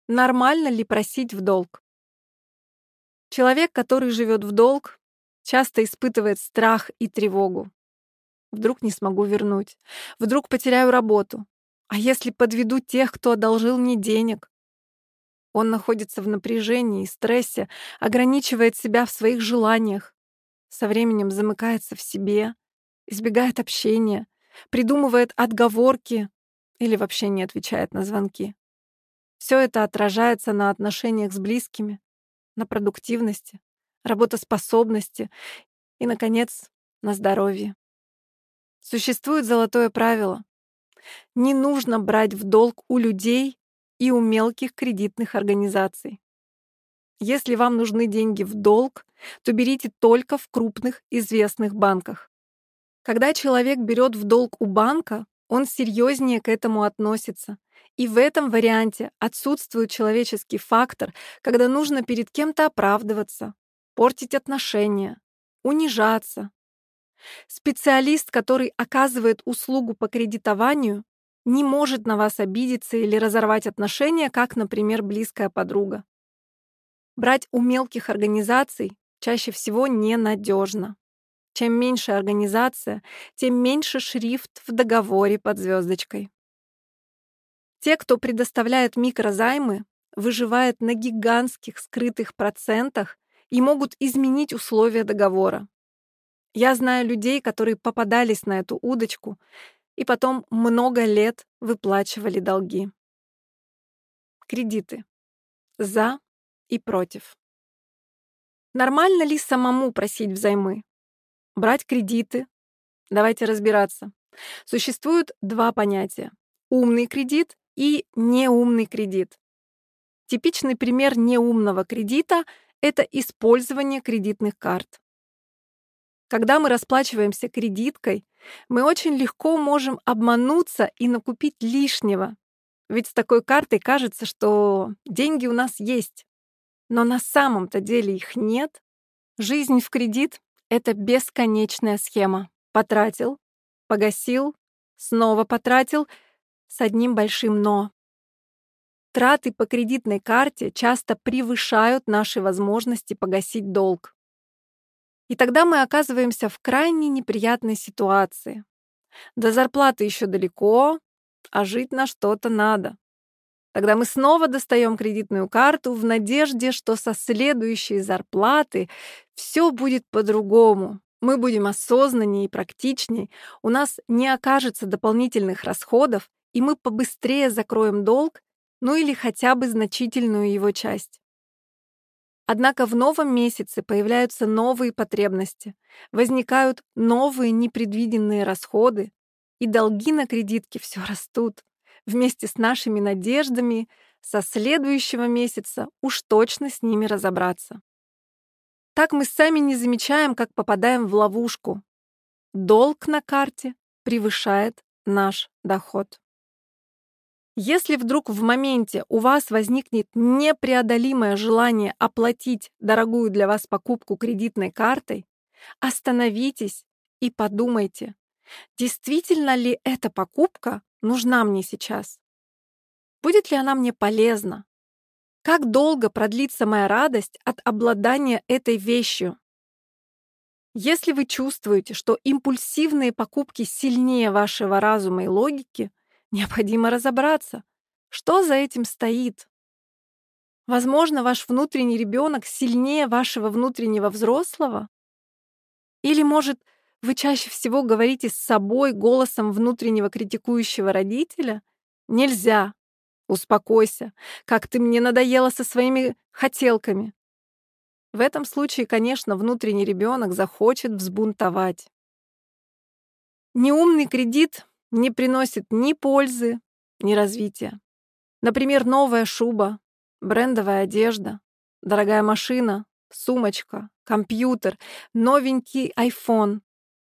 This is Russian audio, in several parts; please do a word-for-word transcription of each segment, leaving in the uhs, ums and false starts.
Нормально ли просить в долг? Человек, который живет в долг, часто испытывает страх и тревогу. Вдруг не смогу вернуть, вдруг потеряю работу. А если подведу тех, кто одолжил мне денег? Он находится в напряжении и стрессе, ограничивает себя в своих желаниях, со временем замыкается в себе, избегает общения, придумывает отговорки или вообще не отвечает на звонки. Все это отражается на отношениях с близкими, на продуктивности, работоспособности и, наконец, на здоровье. Существует золотое правило: не нужно брать в долг у людей и у мелких кредитных организаций. Если вам нужны деньги в долг, то берите только в крупных известных банках. Когда человек берет в долг у банка, он серьезнее к этому относится. И в этом варианте отсутствует человеческий фактор, когда нужно перед кем-то оправдываться, портить отношения, унижаться. Специалист, который оказывает услугу по кредитованию, не может на вас обидеться или разорвать отношения, как, например, близкая подруга. Брать у мелких организаций чаще всего ненадежно. Чем меньше организация, тем меньше шрифт в договоре под звездочкой. Те, кто предоставляет микрозаймы, выживают на гигантских скрытых процентах и могут изменить условия договора. Я знаю людей, которые попадались на эту удочку и потом много лет выплачивали долги. Кредиты. За и против. Нормально ли самому просить взаймы? Брать кредиты? Давайте разбираться. Существует два понятия: умный кредит и неумный кредит. Типичный пример неумного кредита — это использование кредитных карт. Когда мы расплачиваемся кредиткой, мы очень легко можем обмануться и накупить лишнего. Ведь с такой картой кажется, что деньги у нас есть. Но на самом-то деле их нет. Жизнь в кредит — это бесконечная схема. Потратил, погасил, снова потратил, с одним большим «но». Траты по кредитной карте часто превышают наши возможности погасить долг. И тогда мы оказываемся в крайне неприятной ситуации. До зарплаты еще далеко, а жить на что-то надо. Тогда мы снова достаем кредитную карту в надежде, что со следующей зарплаты все будет по-другому. Мы будем осознаннее и практичней, у нас не окажется дополнительных расходов, и мы побыстрее закроем долг, ну или хотя бы значительную его часть. Однако в новом месяце появляются новые потребности, возникают новые непредвиденные расходы, и долги на кредитке все растут. Вместе с нашими надеждами со следующего месяца уж точно с ними разобраться. Так мы сами не замечаем, как попадаем в ловушку. Долг на карте превышает наш доход. Если вдруг в моменте у вас возникнет непреодолимое желание оплатить дорогую для вас покупку кредитной картой, остановитесь и подумайте, действительно ли эта покупка нужна мне сейчас? Будет ли она мне полезна? Как долго продлится моя радость от обладания этой вещью? Если вы чувствуете, что импульсивные покупки сильнее вашего разума и логики, необходимо разобраться, что за этим стоит. Возможно, ваш внутренний ребенок сильнее вашего внутреннего взрослого? Или, может, вы чаще всего говорите с собой голосом внутреннего критикующего родителя? Нельзя. Успокойся. Как ты мне надоела со своими хотелками. В этом случае, конечно, внутренний ребенок захочет взбунтовать. Неумный кредит не приносит ни пользы, ни развития. Например, новая шуба, брендовая одежда, дорогая машина, сумочка, компьютер, новенький айфон.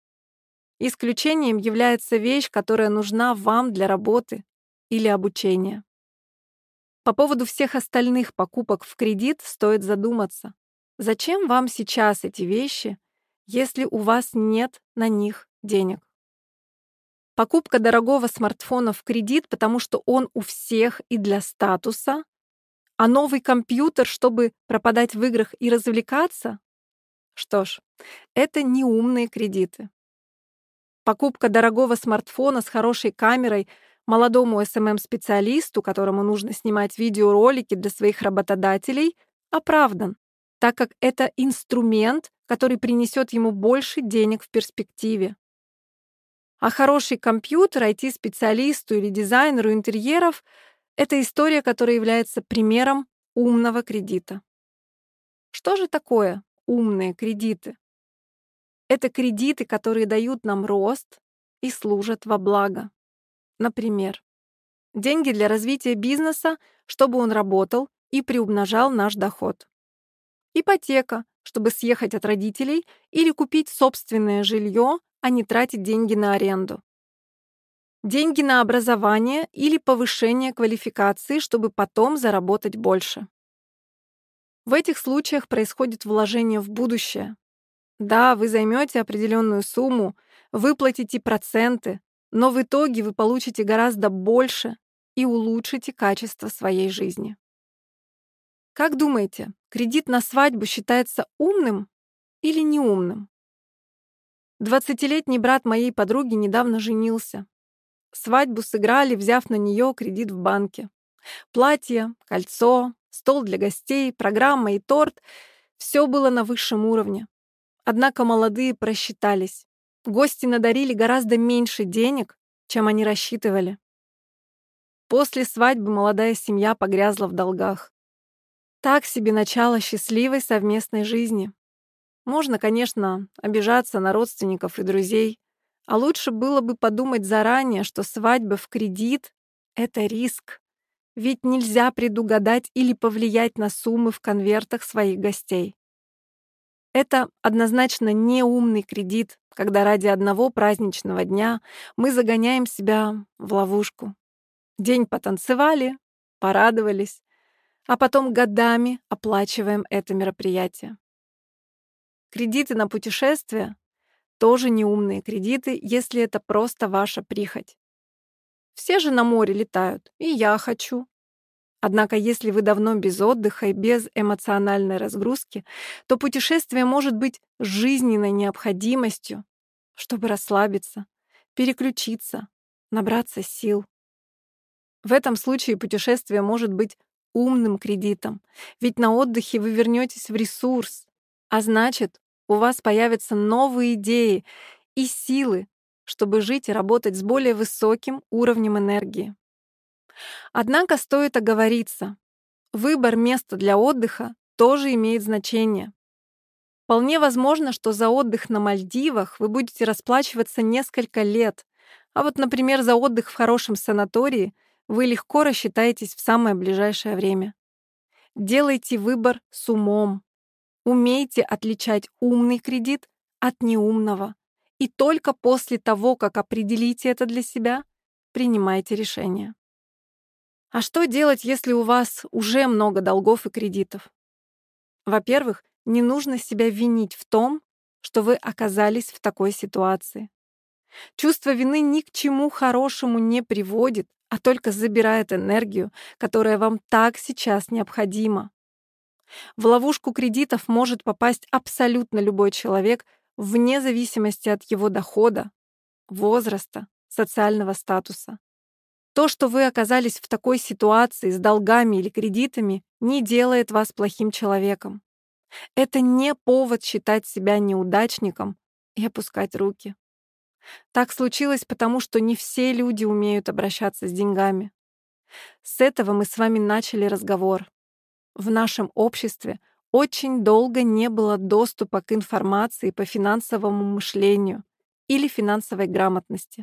Исключением является вещь, которая нужна вам для работы или обучения. По поводу всех остальных покупок в кредит стоит задуматься. Зачем вам сейчас эти вещи, если у вас нет на них денег? Покупка дорогого смартфона в кредит, потому что он у всех и для статуса, А новый компьютер, чтобы пропадать в играх и развлекаться? Что ж, это не умные кредиты. Покупка дорогого смартфона с хорошей камерой молодому эс эм эм-специалисту, которому нужно снимать видеоролики для своих работодателей, оправдан, так как это инструмент, который принесет ему больше денег в перспективе. А хороший компьютер ай ти-специалисту или дизайнеру интерьеров — это история, которая является примером умного кредита. Что же такое умные кредиты? Это кредиты, которые дают нам рост и служат во благо. Например, деньги для развития бизнеса, чтобы он работал и приумножал наш доход. Ипотека, чтобы съехать от родителей или купить собственное жилье, а не тратить деньги на аренду. Деньги на образование или повышение квалификации, чтобы потом заработать больше. В этих случаях происходит вложение в будущее. Да, вы займете определенную сумму, выплатите проценты, но в итоге вы получите гораздо больше и улучшите качество своей жизни. Как думаете, кредит на свадьбу считается умным или неумным? Двадцатилетний брат моей подруги недавно женился. Свадьбу сыграли, взяв на нее кредит в банке. Платье, кольцо, стол для гостей, программа и торт — все было на высшем уровне. Однако молодые просчитались. Гости надарили гораздо меньше денег, чем они рассчитывали. После свадьбы молодая семья погрязла в долгах. Так себе начало счастливой совместной жизни. Можно, конечно, обижаться на родственников и друзей, а лучше было бы подумать заранее, что свадьба в кредит — это риск, ведь нельзя предугадать или повлиять на суммы в конвертах своих гостей. Это однозначно неумный кредит, когда ради одного праздничного дня мы загоняем себя в ловушку. День потанцевали, порадовались, а потом годами оплачиваем это мероприятие. Кредиты на путешествия — тоже неумные кредиты, если это просто ваша прихоть. Все же на море летают, и я хочу. Однако, если вы давно без отдыха и без эмоциональной разгрузки, то путешествие может быть жизненной необходимостью, чтобы расслабиться, переключиться, набраться сил. В этом случае путешествие может быть умным кредитом, ведь на отдыхе вы вернетесь в ресурс, а значит, у вас появятся новые идеи и силы, чтобы жить и работать с более высоким уровнем энергии. Однако стоит оговориться, выбор места для отдыха тоже имеет значение. Вполне возможно, что за отдых на Мальдивах вы будете расплачиваться несколько лет, а вот, например, за отдых в хорошем санатории вы легко рассчитаетесь в самое ближайшее время. Делайте выбор с умом. Умейте отличать умный кредит от неумного. И только после того, как определите это для себя, принимайте решение. А что делать, если у вас уже много долгов и кредитов? Во-первых, не нужно себя винить в том, что вы оказались в такой ситуации. Чувство вины ни к чему хорошему не приводит, а только забирает энергию, которая вам так сейчас необходима. В ловушку кредитов может попасть абсолютно любой человек, вне зависимости от его дохода, возраста, социального статуса. То, что вы оказались в такой ситуации с долгами или кредитами, не делает вас плохим человеком. Это не повод считать себя неудачником и опускать руки. Так случилось потому, что не все люди умеют обращаться с деньгами. С этого мы с вами начали разговор. В нашем обществе очень долго не было доступа к информации по финансовому мышлению или финансовой грамотности.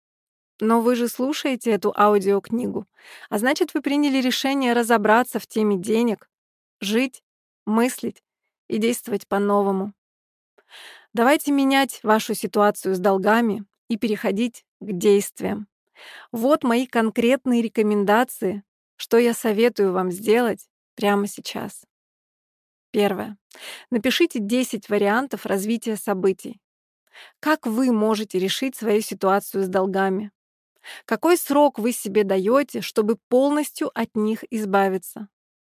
Но вы же слушаете эту аудиокнигу, а значит, вы приняли решение разобраться в теме денег, жить, мыслить и действовать по-новому. Давайте менять вашу ситуацию с долгами и переходить к действиям. Вот мои конкретные рекомендации, что я советую вам сделать прямо сейчас. Первое. Напишите десять вариантов развития событий. Как вы можете решить свою ситуацию с долгами? Какой срок вы себе даете, чтобы полностью от них избавиться?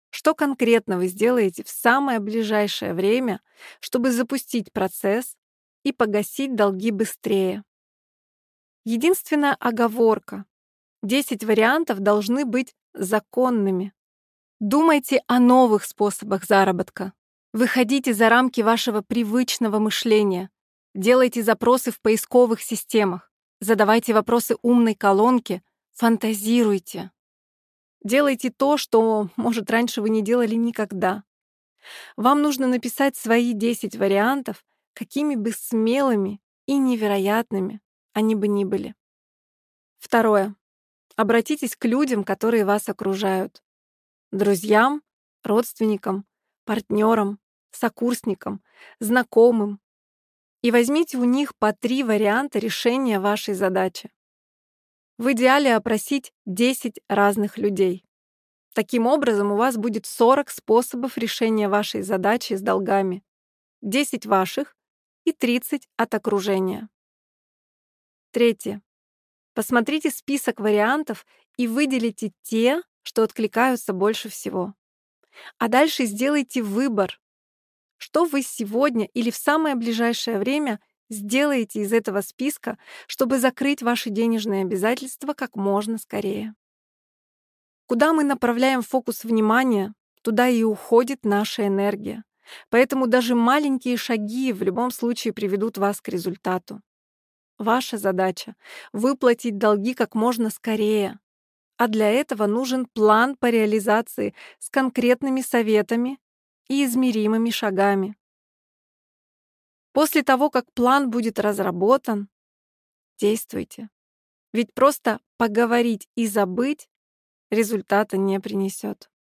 Что конкретно вы сделаете в самое ближайшее время, чтобы запустить процесс и погасить долги быстрее? Единственная оговорка: десять вариантов должны быть законными. Думайте о новых способах заработка. Выходите за рамки вашего привычного мышления. Делайте запросы в поисковых системах. Задавайте вопросы умной колонке. Фантазируйте. Делайте то, что, может, раньше вы не делали никогда. Вам нужно написать свои десять вариантов, какими бы смелыми и невероятными они бы ни были. Второе. Обратитесь к людям, которые вас окружают. Друзьям, родственникам, партнерам, сокурсникам, знакомым. И возьмите у них по три варианта решения вашей задачи. В идеале опросить десять разных людей. Таким образом, у вас будет сорок способов решения вашей задачи с долгами. десять ваших и тридцать от окружения. Третье. Посмотрите список вариантов и выделите те, что откликаются больше всего. А дальше сделайте выбор, что вы сегодня или в самое ближайшее время сделаете из этого списка, чтобы закрыть ваши денежные обязательства как можно скорее. Куда мы направляем фокус внимания, туда и уходит наша энергия. Поэтому даже маленькие шаги в любом случае приведут вас к результату. Ваша задача — выплатить долги как можно скорее. А для этого нужен план по реализации с конкретными советами и измеримыми шагами. После того, как план будет разработан, действуйте. Ведь просто поговорить и забыть результата не принесет.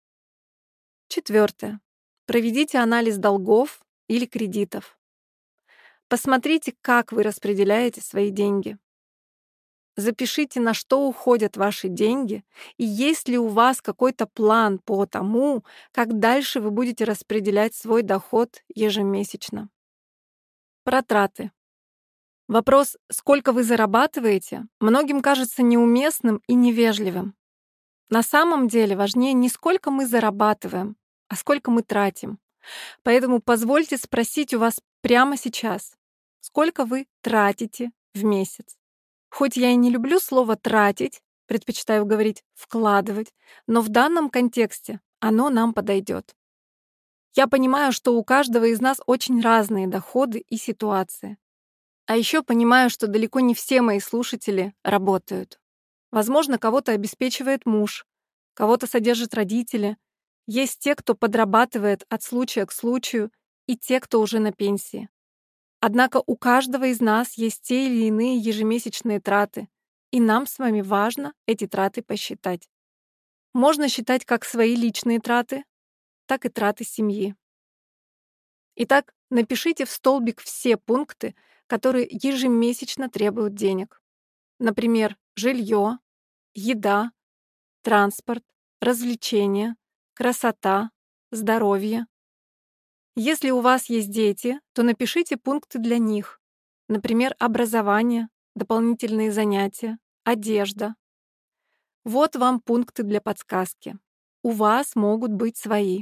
Четвертое. Проведите анализ долгов или кредитов. Посмотрите, как вы распределяете свои деньги. Запишите, на что уходят ваши деньги, и есть ли у вас какой-то план по тому, как дальше вы будете распределять свой доход ежемесячно. Про траты. Вопрос, сколько вы зарабатываете, многим кажется неуместным и невежливым. На самом деле важнее не сколько мы зарабатываем, а сколько мы тратим. Поэтому позвольте спросить у вас прямо сейчас, сколько вы тратите в месяц. Хоть я и не люблю слово «тратить», предпочитаю говорить «вкладывать», но в данном контексте оно нам подойдет. Я понимаю, что у каждого из нас очень разные доходы и ситуации. А еще понимаю, что далеко не все мои слушатели работают. Возможно, кого-то обеспечивает муж, кого-то содержат родители. Есть те, кто подрабатывает от случая к случаю, и те, кто уже на пенсии. Однако у каждого из нас есть те или иные ежемесячные траты, и нам с вами важно эти траты посчитать. Можно считать как свои личные траты, так и траты семьи. Итак, напишите в столбик все пункты, которые ежемесячно требуют денег. Например, жилье, еда, транспорт, развлечения, красота, здоровье. Если у вас есть дети, то напишите пункты для них. Например, образование, дополнительные занятия, одежда. Вот вам пункты для подсказки. У вас могут быть свои.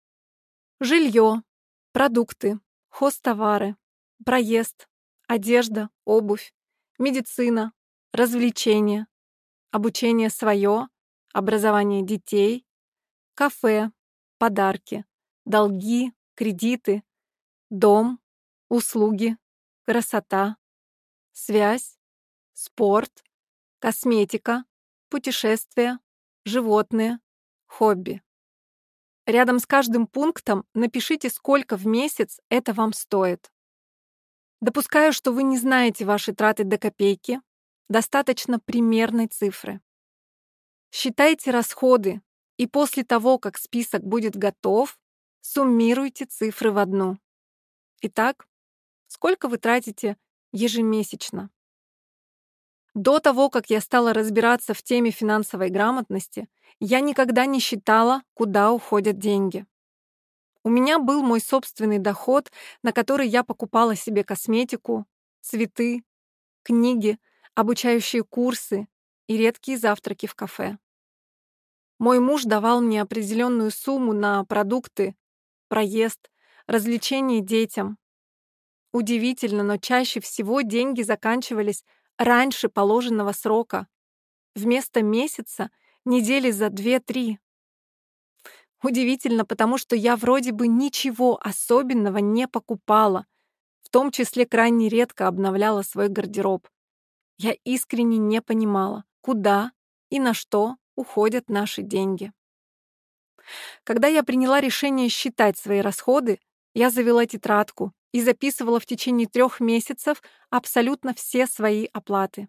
Жилье, продукты, хозтовары, проезд, одежда, обувь, медицина, развлечения, обучение свое, образование детей, кафе, подарки, долги, кредиты, дом, услуги, красота, связь, спорт, косметика, путешествия, животные, хобби. Рядом с каждым пунктом напишите, сколько в месяц это вам стоит. Допускаю, что вы не знаете ваши траты до копейки, достаточно примерной цифры. Считайте расходы, и после того, как список будет готов, суммируйте цифры в одну. Итак, сколько вы тратите ежемесячно? До того, как я стала разбираться в теме финансовой грамотности, я никогда не считала, куда уходят деньги. У меня был мой собственный доход, на который я покупала себе косметику, цветы, книги, обучающие курсы и редкие завтраки в кафе. Мой муж давал мне определенную сумму на продукты, проезд, развлечения детям. Удивительно, но чаще всего деньги заканчивались раньше положенного срока. Вместо месяца — недели за две-три. Удивительно, потому что я вроде бы ничего особенного не покупала, в том числе крайне редко обновляла свой гардероб. Я искренне не понимала, куда и на что уходят наши деньги. Когда я приняла решение считать свои расходы, я завела тетрадку и записывала в течение трех месяцев абсолютно все свои оплаты.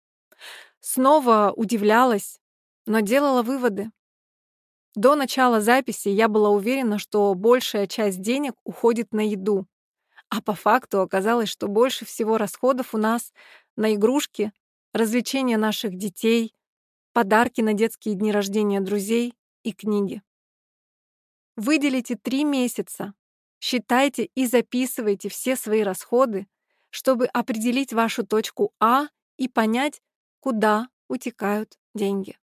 Снова удивлялась, но делала выводы. До начала записи я была уверена, что большая часть денег уходит на еду, а по факту оказалось, что больше всего расходов у нас на игрушки, развлечения наших детей, подарки на детские дни рождения друзей и книги. Выделите три месяца, считайте и записывайте все свои расходы, чтобы определить вашу точку А и понять, куда утекают деньги.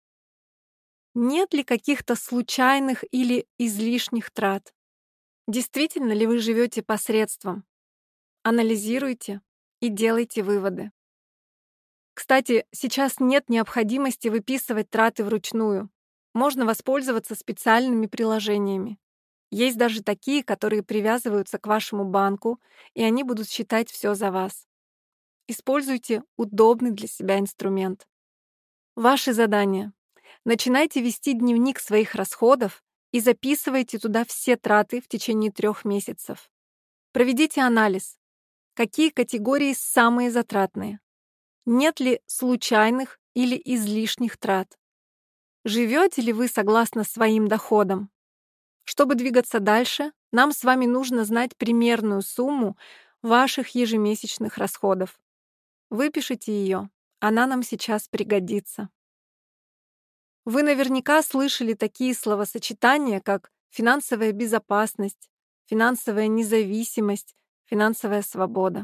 Нет ли каких-то случайных или излишних трат? Действительно ли вы живете посредством? Анализируйте и делайте выводы. Кстати, сейчас нет необходимости выписывать траты вручную. Можно воспользоваться специальными приложениями. Есть даже такие, которые привязываются к вашему банку, и они будут считать все за вас. Используйте удобный для себя инструмент. Ваши задания. Начинайте вести дневник своих расходов и записывайте туда все траты в течение трех месяцев. Проведите анализ. Какие категории самые затратные? Нет ли случайных или излишних трат? Живете ли вы согласно своим доходам? Чтобы двигаться дальше, нам с вами нужно знать примерную сумму ваших ежемесячных расходов. Выпишите ее, она нам сейчас пригодится. Вы наверняка слышали такие словосочетания, как финансовая безопасность, финансовая независимость, финансовая свобода.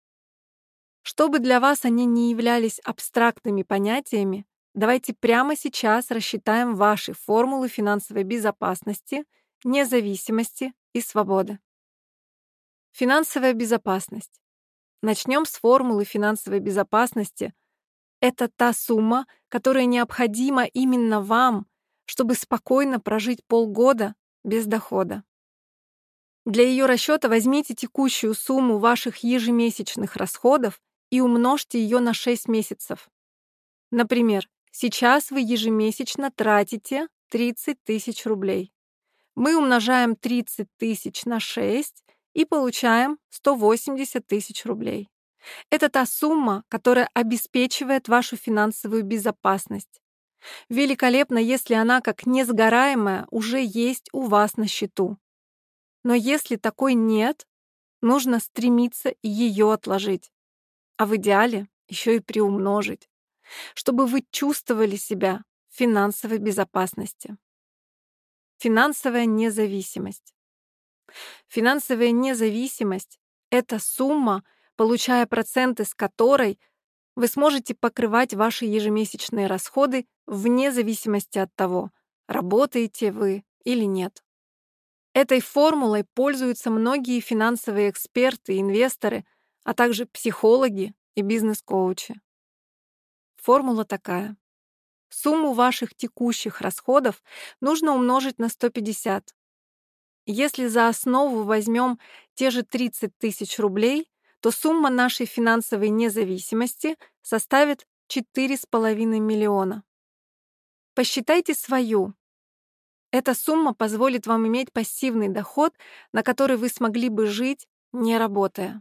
Чтобы для вас они не являлись абстрактными понятиями, давайте прямо сейчас рассчитаем ваши формулы финансовой безопасности, независимости и свободы. Финансовая безопасность. Начнем с формулы финансовой безопасности. Это та сумма, которая необходима именно вам, чтобы спокойно прожить полгода без дохода. Для ее расчета возьмите текущую сумму ваших ежемесячных расходов и умножьте ее на шесть месяцев. Например, сейчас вы ежемесячно тратите тридцать тысяч рублей. Мы умножаем тридцать тысяч на шесть и получаем сто восемьдесят тысяч рублей. Это та сумма, которая обеспечивает вашу финансовую безопасность. Великолепно, если она, как несгораемая, уже есть у вас на счету. Но если такой нет, нужно стремиться ее отложить, а в идеале еще и приумножить, чтобы вы чувствовали себя в финансовой безопасности. Финансовая независимость. Финансовая независимость — это сумма, получая проценты с которой вы сможете покрывать ваши ежемесячные расходы вне зависимости от того, работаете вы или нет. Этой формулой пользуются многие финансовые эксперты и инвесторы, а также психологи и бизнес-коучи. Формула такая. Сумму ваших текущих расходов нужно умножить на сто пятьдесят. Если за основу возьмем те же тридцать тысяч рублей, то сумма нашей финансовой независимости составит четыре с половиной миллиона. Посчитайте свою. Эта сумма позволит вам иметь пассивный доход, на который вы смогли бы жить, не работая.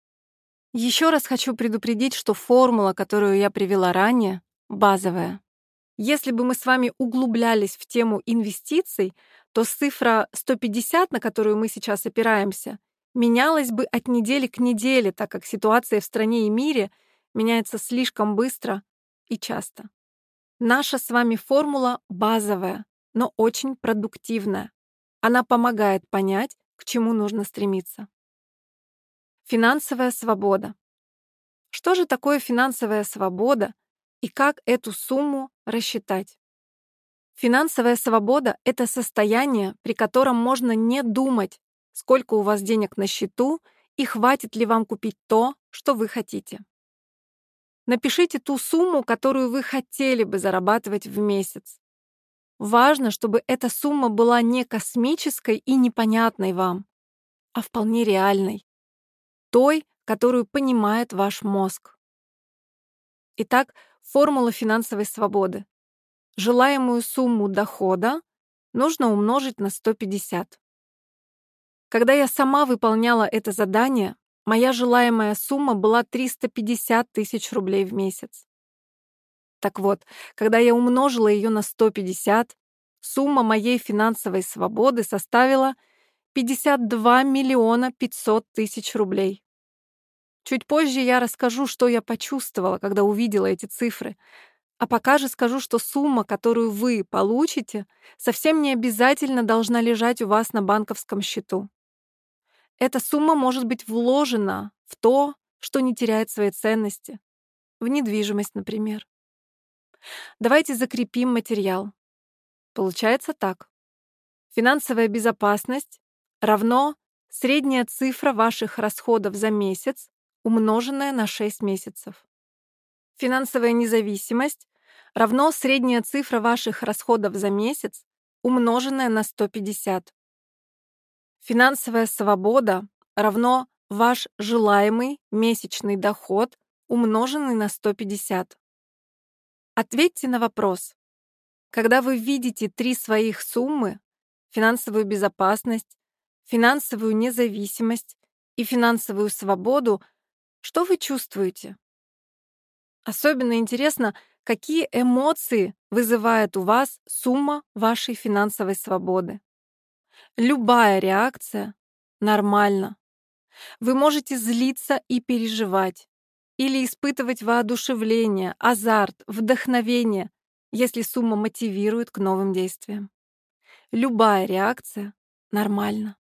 Еще раз хочу предупредить, что формула, которую я привела ранее, базовая. Если бы мы с вами углублялись в тему инвестиций, то цифра сто пятьдесят, на которую мы сейчас опираемся, менялась бы от недели к неделе, так как ситуация в стране и мире меняется слишком быстро и часто. Наша с вами формула базовая, но очень продуктивная. Она помогает понять, к чему нужно стремиться. Финансовая свобода. Что же такое финансовая свобода и как эту сумму рассчитать? Финансовая свобода — это состояние, при котором можно не думать, сколько у вас денег на счету и хватит ли вам купить то, что вы хотите. Напишите ту сумму, которую вы хотели бы зарабатывать в месяц. Важно, чтобы эта сумма была не космической и непонятной вам, а вполне реальной, той, которую понимает ваш мозг. Итак, формула финансовой свободы. Желаемую сумму дохода нужно умножить на сто пятьдесят. Когда я сама выполняла это задание, моя желаемая сумма была триста пятьдесят тысяч рублей в месяц. Так вот, когда я умножила ее на сто пятьдесят, сумма моей финансовой свободы составила пятьдесят два миллиона пятьсот тысяч рублей. Чуть позже я расскажу, что я почувствовала, когда увидела эти цифры, а пока же скажу, что сумма, которую вы получите, совсем не обязательно должна лежать у вас на банковском счету. Эта сумма может быть вложена в то, что не теряет своей ценности, в недвижимость, например. Давайте закрепим материал. Получается так. Финансовая безопасность равно средняя цифра ваших расходов за месяц, умноженная на шесть месяцев. Финансовая независимость равно средняя цифра ваших расходов за месяц, умноженная на сто пятьдесят. Финансовая свобода равно ваш желаемый месячный доход, умноженный на сто пятьдесят. Ответьте на вопрос. Когда вы видите три своих суммы — финансовую безопасность, финансовую независимость и финансовую свободу — что вы чувствуете? Особенно интересно, какие эмоции вызывает у вас сумма вашей финансовой свободы. Любая реакция нормальна. Вы можете злиться и переживать, или испытывать воодушевление, азарт, вдохновение, если сумма мотивирует к новым действиям. Любая реакция нормальна.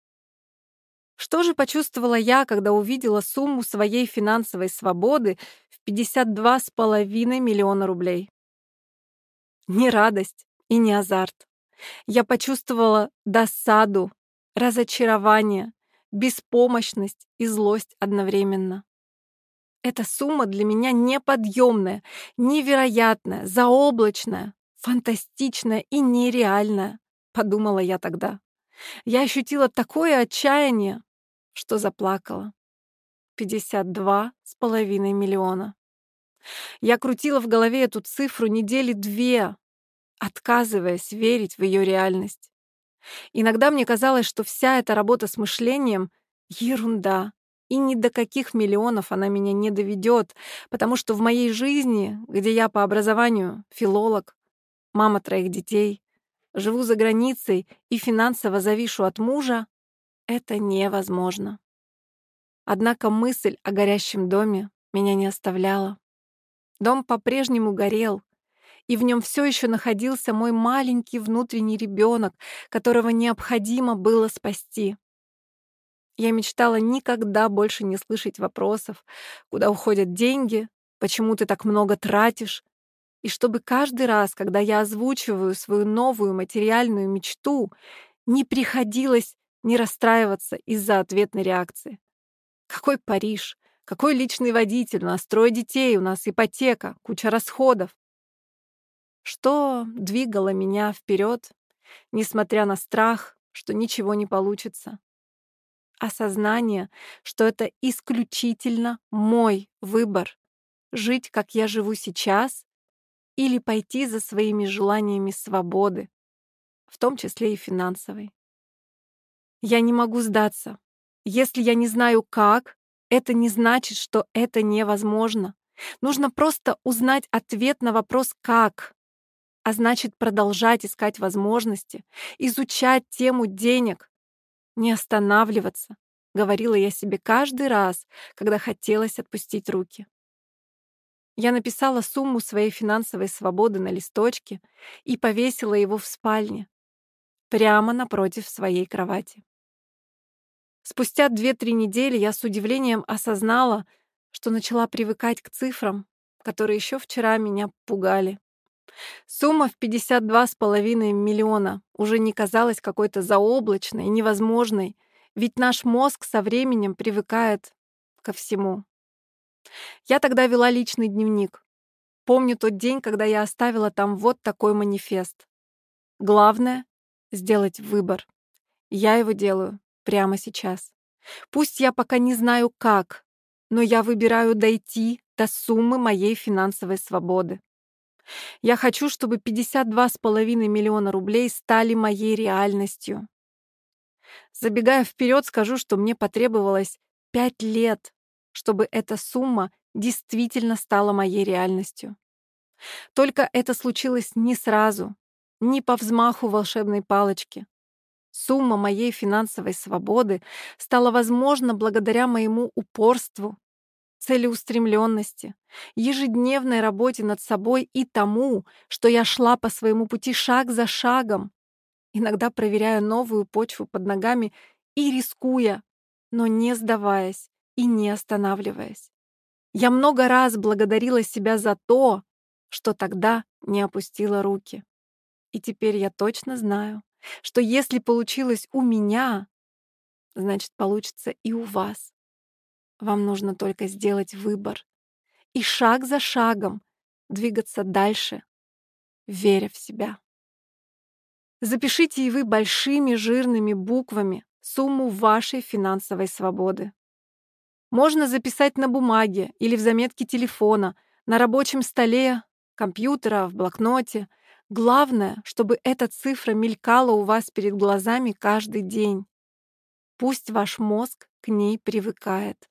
Что же почувствовала я, когда увидела сумму своей финансовой свободы в пятьдесят два с половиной миллиона рублей? Не радость и не азарт. Я почувствовала досаду, разочарование, беспомощность и злость одновременно. Эта сумма для меня неподъемная, невероятная, заоблачная, фантастичная и нереальная, подумала я тогда. Я ощутила такое отчаяние, что заплакала. пятьдесят два с половиной миллиона. Я крутила в голове эту цифру недели две, отказываясь верить в ее реальность. Иногда мне казалось, что вся эта работа с мышлением — ерунда, и ни до каких миллионов она меня не доведет, потому что в моей жизни, где я по образованию филолог, мама троих детей, живу за границей и финансово завишу от мужа, это невозможно. Однако мысль о горящем доме меня не оставляла. Дом по-прежнему горел, и в нем все еще находился мой маленький внутренний ребенок, которого необходимо было спасти. Я мечтала никогда больше не слышать вопросов, куда уходят деньги, почему ты так много тратишь, и чтобы каждый раз, когда я озвучиваю свою новую материальную мечту, не приходилось не расстраиваться из-за ответной реакции. Какой Париж? Какой личный водитель? У нас трое детей, у нас ипотека, куча расходов. Что двигало меня вперед, несмотря на страх, что ничего не получится? Осознание, что это исключительно мой выбор — жить, как я живу сейчас, или пойти за своими желаниями свободы, в том числе и финансовой. Я не могу сдаться. Если я не знаю как, это не значит, что это невозможно. Нужно просто узнать ответ на вопрос «как?», а значит продолжать искать возможности, изучать тему денег, не останавливаться, говорила я себе каждый раз, когда хотелось отпустить руки. Я написала сумму своей финансовой свободы на листочке и повесила его в спальне, прямо напротив своей кровати. Спустя две-три недели я с удивлением осознала, что начала привыкать к цифрам, которые еще вчера меня пугали. Сумма в пятьдесят два с половиной миллиона уже не казалась какой-то заоблачной, невозможной, ведь наш мозг со временем привыкает ко всему. Я тогда вела личный дневник. Помню тот день, когда я оставила там вот такой манифест. Главное — сделать выбор. Я его делаю прямо сейчас. Пусть я пока не знаю как, но я выбираю дойти до суммы моей финансовой свободы. Я хочу, чтобы пятьдесят два с половиной миллиона рублей стали моей реальностью. Забегая вперед, скажу, что мне потребовалось пять лет, чтобы эта сумма действительно стала моей реальностью. Только это случилось не сразу, не по взмаху волшебной палочки. Сумма моей финансовой свободы стала возможна благодаря моему упорству, целеустремленности, ежедневной работе над собой и тому, что я шла по своему пути шаг за шагом, иногда проверяя новую почву под ногами и рискуя, но не сдаваясь и не останавливаясь. Я много раз благодарила себя за то, что тогда не опустила руки. И теперь я точно знаю, что если получилось у меня, значит, получится и у вас. Вам нужно только сделать выбор и шаг за шагом двигаться дальше, веря в себя. Запишите и вы большими жирными буквами сумму вашей финансовой свободы. Можно записать на бумаге или в заметке телефона, на рабочем столе, компьютера, в блокноте. Главное, чтобы эта цифра мелькала у вас перед глазами каждый день. Пусть ваш мозг к ней привыкает.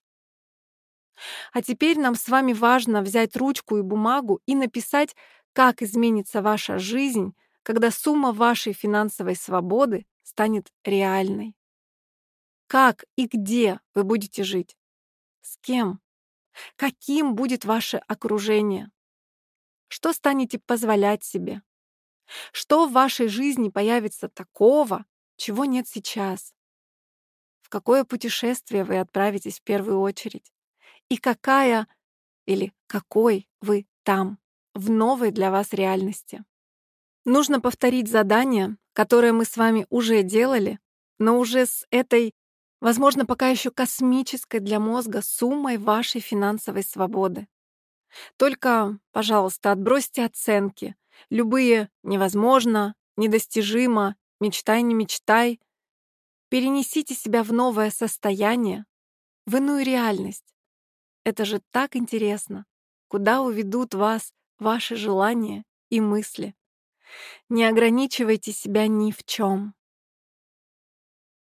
А теперь нам с вами важно взять ручку и бумагу и написать, как изменится ваша жизнь, когда сумма вашей финансовой свободы станет реальной. Как и где вы будете жить? С кем? Каким будет ваше окружение? Что станете позволять себе? Что в вашей жизни появится такого, чего нет сейчас? В какое путешествие вы отправитесь в первую очередь? И какая или какой вы там, в новой для вас реальности? Нужно повторить задание, которое мы с вами уже делали, но уже с этой, возможно, пока еще космической для мозга суммой вашей финансовой свободы. Только, пожалуйста, отбросьте оценки. Любые «невозможно», «недостижимо», «мечтай, не мечтай». Перенесите себя в новое состояние, в иную реальность. Это же так интересно, куда уведут вас ваши желания и мысли. Не ограничивайте себя ни в чем.